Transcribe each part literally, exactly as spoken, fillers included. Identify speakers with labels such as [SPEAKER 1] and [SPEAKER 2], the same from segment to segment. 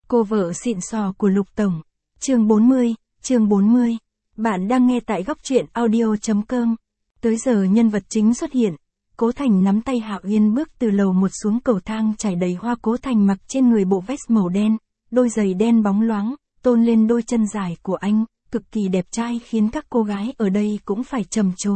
[SPEAKER 1] Cô vợ xịn sò của Lục Tổng. Chương bốn mươi, chương bốn mươi. Bạn đang nghe tại góc truyện audio chấm com. Tới giờ nhân vật chính xuất hiện. Cố Thành nắm tay Hạ Uyên bước từ lầu một xuống cầu thang trải đầy hoa. Cố Thành mặc trên người bộ vest màu đen, đôi giày đen bóng loáng, tôn lên đôi chân dài của anh, cực kỳ đẹp trai khiến các cô gái ở đây cũng phải trầm trồ.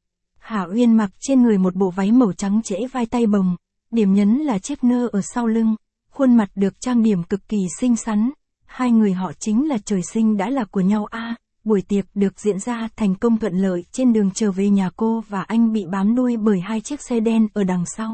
[SPEAKER 1] Hạ Uyên mặc trên người một bộ váy màu trắng trễ vai tay bồng, điểm nhấn là chiếc nơ ở sau lưng, khuôn mặt được trang điểm cực kỳ xinh xắn. Hai người họ chính là trời sinh đã là của nhau a. À, buổi tiệc được diễn ra thành công thuận lợi. Trên đường trở về nhà, cô và anh bị bám đuôi bởi hai chiếc xe đen ở đằng sau.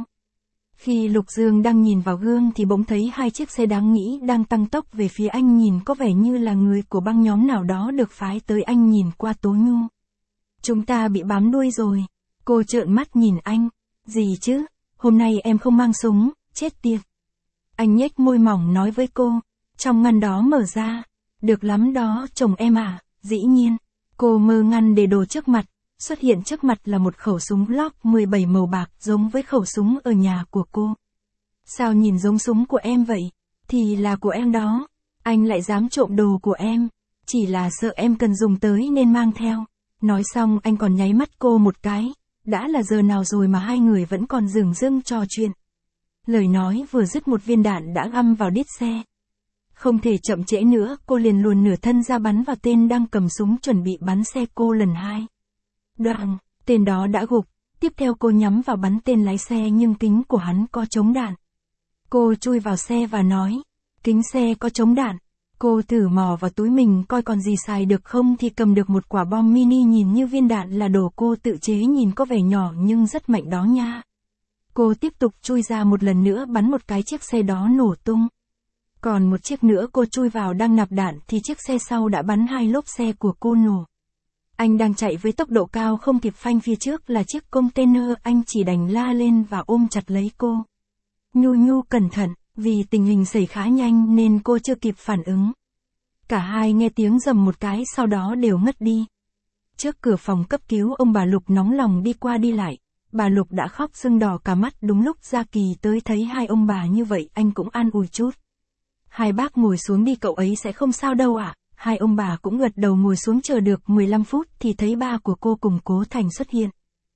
[SPEAKER 1] Khi Lục Dương đang nhìn vào gương thì bỗng thấy hai chiếc xe đáng nghĩ đang tăng tốc về phía anh, nhìn có vẻ như là người của băng nhóm nào đó được phái tới. Anh nhìn qua Tố Nhu. Chúng ta bị bám đuôi rồi. Cô trợn mắt nhìn anh. Gì chứ, hôm nay em không mang súng, chết tiệt. Anh nhếch môi mỏng nói với cô. Trong ngăn đó mở ra. Được lắm đó chồng em à. Dĩ nhiên. Cô mơ ngăn để đồ trước mặt. Xuất hiện trước mặt là một khẩu súng Glock mười bảy màu bạc giống với khẩu súng ở nhà của cô. Sao nhìn giống súng của em vậy? Thì là của em đó. Anh lại dám trộm đồ của em. Chỉ là sợ em cần dùng tới nên mang theo. Nói xong anh còn nháy mắt cô một cái. Đã là giờ nào rồi mà hai người vẫn còn dửng dưng trò chuyện. Lời nói vừa dứt một viên đạn đã găm vào đít xe. Không thể chậm trễ nữa, cô liền luồn nửa thân ra bắn vào tên đang cầm súng chuẩn bị bắn xe cô lần hai. Đoạn, tên đó đã gục, tiếp theo cô nhắm vào bắn tên lái xe nhưng kính của hắn có chống đạn. Cô chui vào xe và nói, kính xe có chống đạn. Cô thử mò vào túi mình coi còn gì xài được không thì cầm được một quả bom mini nhìn như viên đạn là đồ cô tự chế, nhìn có vẻ nhỏ nhưng rất mạnh đó nha. Cô tiếp tục chui ra một lần nữa bắn một cái, chiếc xe đó nổ tung. Còn một chiếc nữa cô chui vào đang nạp đạn thì chiếc xe sau đã bắn hai lốp xe của cô nổ. Anh đang chạy với tốc độ cao không kịp phanh, phía trước là chiếc container, anh chỉ đành la lên và ôm chặt lấy cô. Nhu Nhu cẩn thận, vì tình hình xảy khá nhanh nên cô chưa kịp phản ứng. Cả hai nghe tiếng rầm một cái sau đó đều ngất đi. Trước cửa phòng cấp cứu, ông bà Lục nóng lòng đi qua đi lại. Bà Lục đã khóc sưng đỏ cả mắt. Đúng lúc Gia Kỳ tới thấy hai ông bà như vậy anh cũng an ủi chút. Hai bác ngồi xuống đi, cậu ấy sẽ không sao đâu ạ. À? Hai ông bà cũng gật đầu ngồi xuống. Chờ được mười lăm phút thì thấy ba của cô cùng Cố Thành xuất hiện.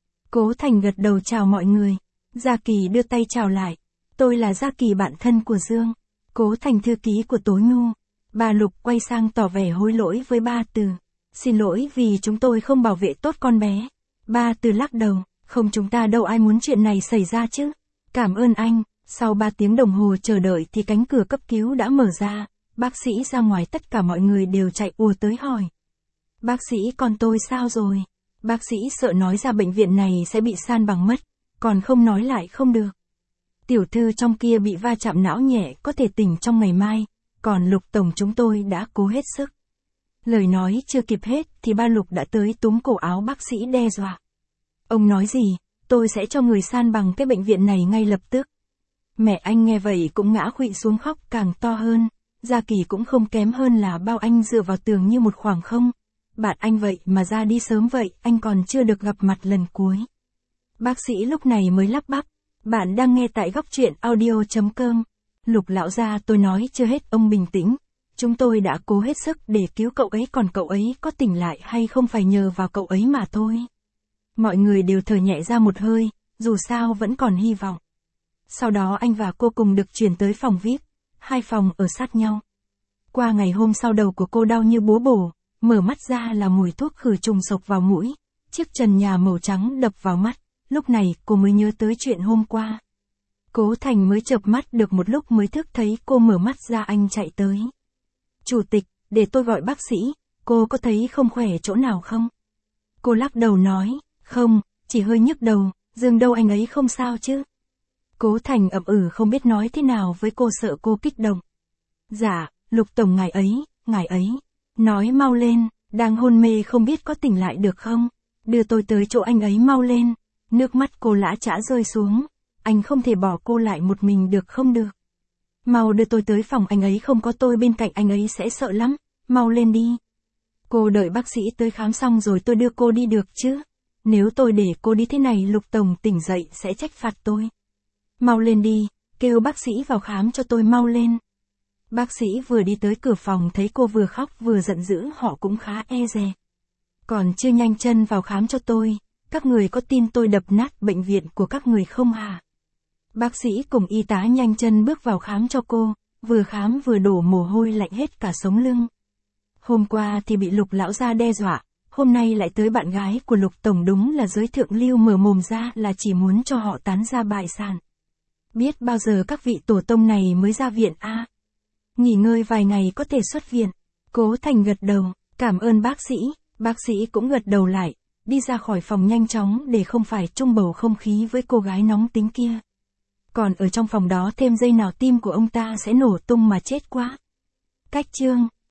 [SPEAKER 1] Cố Thành gật đầu chào mọi người. Gia Kỳ đưa tay chào lại. Tôi là Gia Kỳ, bạn thân của Dương. Cố Thành thư ký của Tố Nhu. Bà Lục quay sang tỏ vẻ hối lỗi với ba Từ. Xin lỗi vì chúng tôi không bảo vệ tốt con bé. Ba Từ lắc đầu. Không, chúng ta đâu ai muốn chuyện này xảy ra chứ. Cảm ơn anh. Sau ba tiếng đồng hồ chờ đợi thì cánh cửa cấp cứu đã mở ra. Bác sĩ ra ngoài, tất cả mọi người đều chạy ùa tới hỏi. Bác sĩ, con tôi sao rồi? Bác sĩ sợ nói ra bệnh viện này sẽ bị san bằng mất. Còn không nói lại không được. Tiểu thư trong kia bị va chạm não nhẹ, có thể tỉnh trong ngày mai. Còn Lục Tổng chúng tôi đã cố hết sức. Lời nói chưa kịp hết thì ba Lục đã tới túm cổ áo bác sĩ đe dọa. Ông nói gì? Tôi sẽ cho người san bằng cái bệnh viện này ngay lập tức. Mẹ anh nghe vậy cũng ngã khuỵu xuống khóc càng to hơn. Gia Kỳ cũng không kém hơn là bao, anh dựa vào tường như một khoảng không. Bạn anh vậy mà ra đi sớm vậy, anh còn chưa được gặp mặt lần cuối. Bác sĩ lúc này mới lắp bắp. Bạn đang nghe tại góc truyện audio chấm com. Lục lão gia, tôi nói chưa hết, ông bình tĩnh. Chúng tôi đã cố hết sức để cứu cậu ấy, còn cậu ấy có tỉnh lại hay không phải nhờ vào cậu ấy mà thôi. Mọi người đều thở nhẹ ra một hơi, dù sao vẫn còn hy vọng. Sau đó anh và cô cùng được chuyển tới phòng vi ai pi, hai phòng ở sát nhau. Qua ngày hôm sau đầu của cô đau như búa bổ, mở mắt ra là mùi thuốc khử trùng sộc vào mũi, chiếc trần nhà màu trắng đập vào mắt, lúc này cô mới nhớ tới chuyện hôm qua. Cố Thành mới chợp mắt được một lúc mới thức, thấy cô mở mắt ra anh chạy tới. Chủ tịch, để tôi gọi bác sĩ, cô có thấy không khỏe chỗ nào không? Cô lắc đầu nói, không, chỉ hơi nhức đầu. Dương đâu, anh ấy không sao chứ? Cố Thành ậm ừ không biết nói thế nào với cô, sợ cô kích động. Dạ, Lục Tổng ngài ấy, ngài ấy. Nói mau lên, đang hôn mê không biết có tỉnh lại được không? Đưa tôi tới chỗ anh ấy mau lên. Nước mắt cô lã chã rơi xuống. Anh không thể bỏ cô lại một mình được, không được. Mau đưa tôi tới phòng anh ấy, không có tôi bên cạnh anh ấy sẽ sợ lắm. Mau lên đi. Cô đợi bác sĩ tới khám xong rồi tôi đưa cô đi được chứ? Nếu tôi để cô đi thế này Lục Tổng tỉnh dậy sẽ trách phạt tôi. Mau lên đi, kêu bác sĩ vào khám cho tôi, mau lên. Bác sĩ vừa đi tới cửa phòng thấy cô vừa khóc vừa giận dữ, họ cũng khá e dè. Còn chưa nhanh chân vào khám cho tôi, các người có tin tôi đập nát bệnh viện của các người không hả? Bác sĩ cùng y tá nhanh chân bước vào khám cho cô, vừa khám vừa đổ mồ hôi lạnh hết cả sống lưng. Hôm qua thì bị Lục lão gia đe dọa, hôm nay lại tới bạn gái của Lục tổng, đúng là giới thượng lưu mở mồm ra là chỉ muốn cho họ tán ra bại sản. Biết bao giờ các vị tổ tông này mới ra viện a? À? Nghỉ ngơi vài ngày có thể xuất viện. Cố Thành gật đầu, cảm ơn bác sĩ, bác sĩ cũng gật đầu lại, đi ra khỏi phòng nhanh chóng để không phải chung bầu không khí với cô gái nóng tính kia. Còn ở trong phòng đó thêm giây nào tim của ông ta sẽ nổ tung mà chết quá. Cách chương